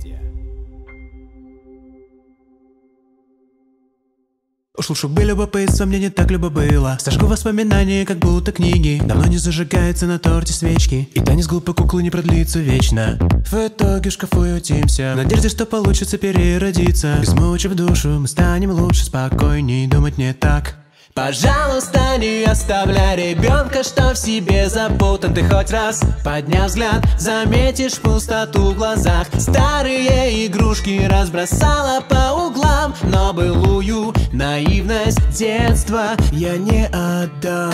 Уж лучше бы любопытство, мне не так любо было. Сожгу воспоминания, как будто книги. Давно не зажигается на торте свечки, и танец глупой куклы не продлится вечно. В итоге в шкафу и утимся, в надежде, что получится переродиться. Измучив душу, мы станем лучше, спокойней, думать не так. Пожалуйста, не оставляй ребенка, что в себе запутан. Ты хоть раз, подняв взгляд, заметишь пустоту в глазах. Старые игрушки разбросала по углам, но былую наивность детства я не отдам.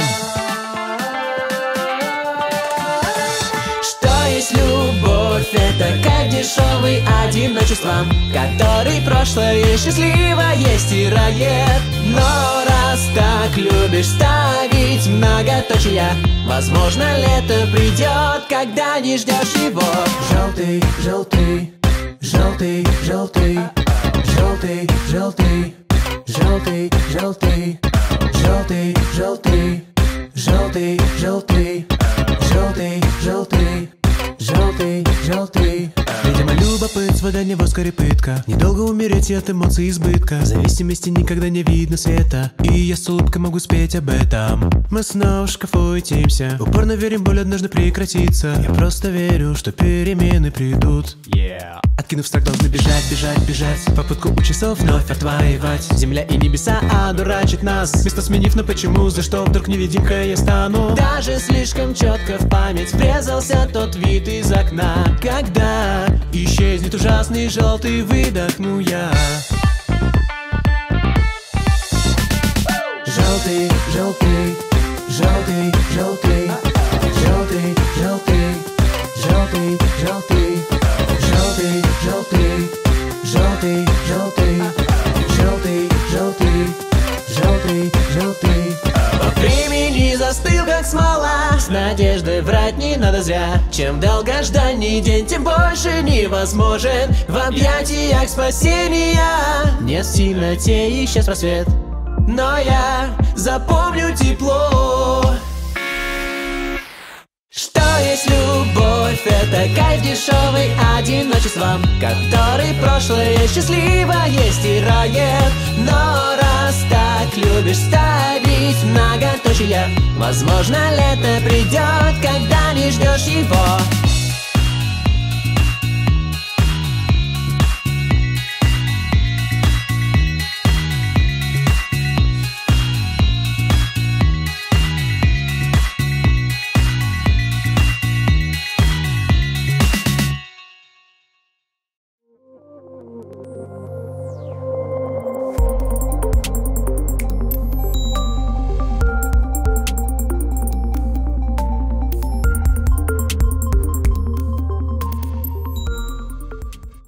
Что есть любовь? Это как дешевый одиночество, который прошлое счастливое стирает. Но раз так любишь ставить многоточия, возможно, лето придет, когда не ждешь его. Желтый, желтый, желтый, желтый, желтый, желтый, желтый, желтый, желтый, желтый, желтый, желтый, желтый, желтый, желтый, желтый. Видимо, любопытство для него скорее пытка. Недолго умереть от эмоций избытка. В зависимости никогда не видно света, и я с улыбкой могу спеть об этом. Мы снова в шкафу ютимся, упорно верим, боль однажды прекратится. Я просто верю, что перемены придут. Откинув страх, должны бежать, бежать, бежать. Попытку у часов вновь отвоевать. Земля и небеса одурачат нас, место сменив, но почему, за что вдруг невидимкой я стану? Даже слишком четко в память врезался тот вид из окна, когда исчезнет ужасный желтый, выдохну я. Желтый, желтый, желтый, желтый, желтый, желтый, желтый, желтый, желтый, желтый, желтый, желтый, желтый, желтый, желтый, желтый. Во времени застыл, как смола, с надеждой врать не надо зря. Чем долгожданней день, тем больше невозможен. В объятиях спасения нет в темноте исчез просвет, но я запомню тепло. Что есть любовь? Это кайф дешевый одиночеством, который прошлое счастливое стирает. Но раз так любишь ставить многоточия, возможно, лето придет, когда не ждешь его.